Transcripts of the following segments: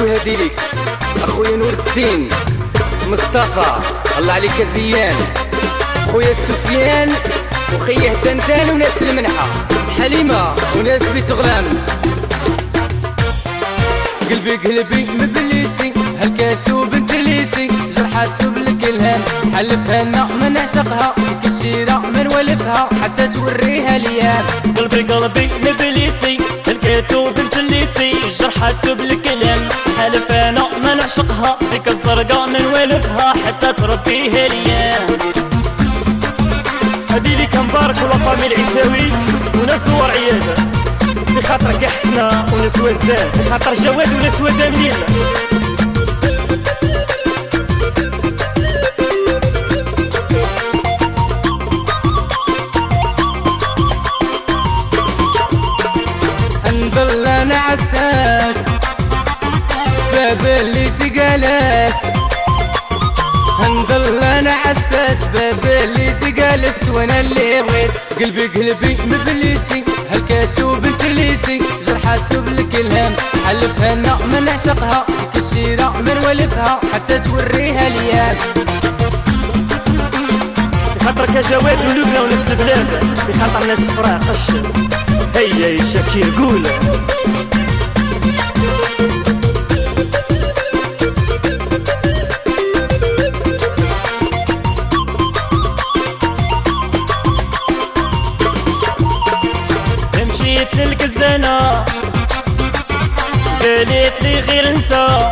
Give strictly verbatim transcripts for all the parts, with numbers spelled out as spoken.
وهدي ليك اخويا نور الدين مصطفى، الله عليك زيان، خويا سفيان وخيه دندان وناس المنحة، حليمة وناس بيت غلام. قلبي قلبي مبليسي هلكاتو بنت الليسي، جرحاتو بالكلهان حلفها انا ما نعشقها، كالشيرة ما نولفها حتى توريها ليا. قلبي قلبي مبليسي هلكاتو بنت الليسي، جرحاتو بالكلهان حلفها انا ما نعشقها، ديك الزرقاء ما نولفها حتى تربيها ليا. هادي لي كنبارك ولا فامي العيساوي وناس دوار عياده، في خاطرك يا حسنة وناس وزان، في خاطر جواد وناس ودامنين. نضل انا عساس باب اللي سقالس، نضل انا عساس باب اللي سقالس وانا اللي بغيت. قلبي قلبي مبليسي هلكاتو بنت الليسي، جرحاتو بالكلهان حلفها انا ما نعشقها، كالشيرة ما نولفها حتى توريها ليا. بخاطرك يا جواد ولبنى وناس البلاد، بخاطر ناس فراق قش هيا يا شكير قول. مشيت للكزانة قالت لي غير انسى،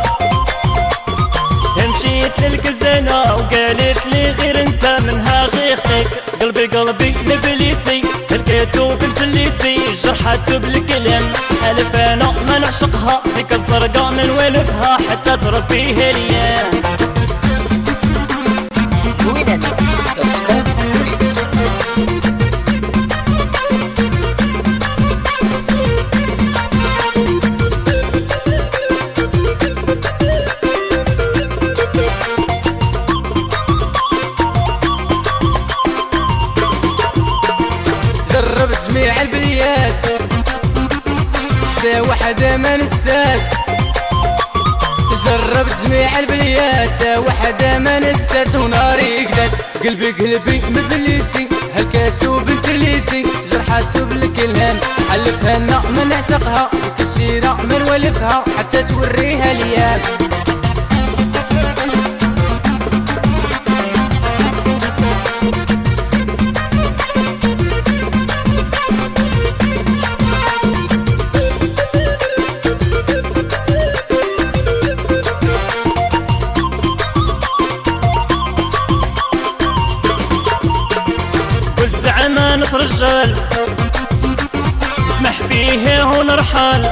مشيت للكزانة وقالت لي غير انسى منها غير خيك. قلبي قلبي لبليسي هلكاتو بنت الليسي، جرحاتو بالكلام حلف انا ما نعشقها، ديك الزرقاء ما نولفها حتى تربيها ليا. جربت جميع البليات تا وحدة ما نسات، جربت جميع البليات تا وحدة ما نسات وناري قدات. قلبي قلبي مبليسي هلكاتو بنت الليسي، جرحاتو بالكلهان حلفها انا ما نعشقها، كالشيرة ما نولفها حتى توريها ليا. زعمانة رجال نسمح فيه ونرحل،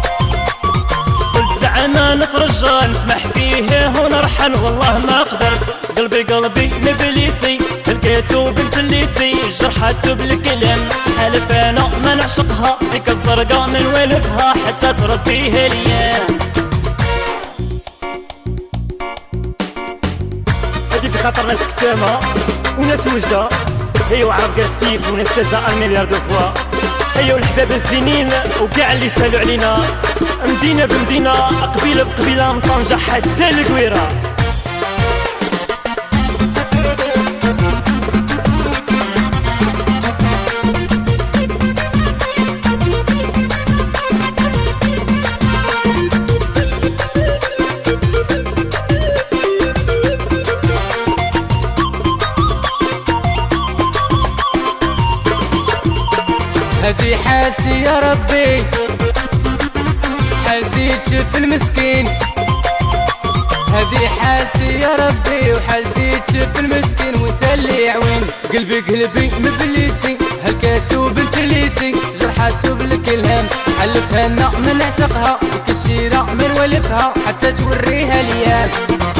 قلت زعمانة رجال نسمح فيه ونرحل والله ما قدرت. قلبي قلبي مبليسي هلكاتو بنت الليسي، جرحاتو بالكلام حلف انا ما نعشقها، ديك الزرقاء ما نولفها حتى تربيها ليا. هادي بخاطر ناس كتامة وناس وجدة، هيا وعرف السيف وناس سازا المليار دو فوا، هيا والحباب الزينين وكاع اللي سالوا علينا، مدينة بمدينة قبيلة بقبيلة من طنجة حتى القويرة. هدي حالتي يا ربي حالتي تشف المسكين، هدي حالتي يا ربي وحالتي تشف المسكين وانت اللي عوين. قلبي قلبي مبليسي هلكاتو بنت الليسي، جرحاتو بالكلهان حلفها انا ما نعشقها، كالشيرة ما نولفها حتى توريها ليا.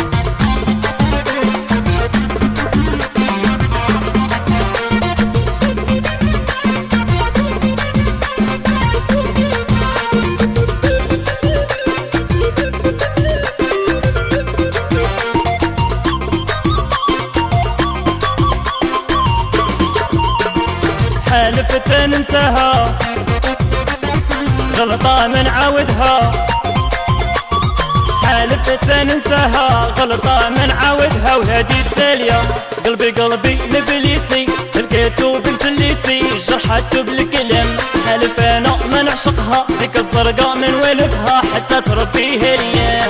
حالفت ننساها غلطة ما نعاودها، حالفت ننساها غلطة ما نعاودها وهادي التالية. قلبي قلبي نبليسي لقيتو بنت الليسي جرحاتو بالكلام، حالف انا ما نعشقها ديك الزرقاء من والفها حتى تربيه ليا.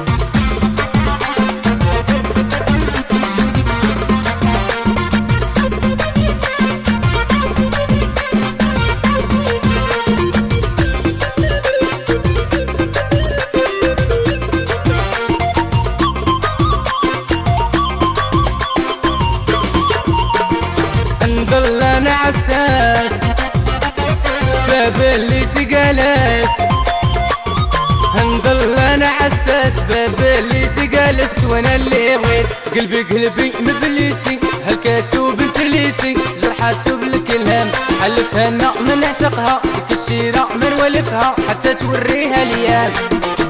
نضل انا عساس باب اللي سقالس، نضل انا عساس باب اللي سقالس وانا اللي بغيت. قلبي قلبي مبليسي هلكاتو بنت الليسي جرحاتو بالكلام، حلفها انا ما نعشقها ديك الشيرة من ولفها حتى توريها ليا.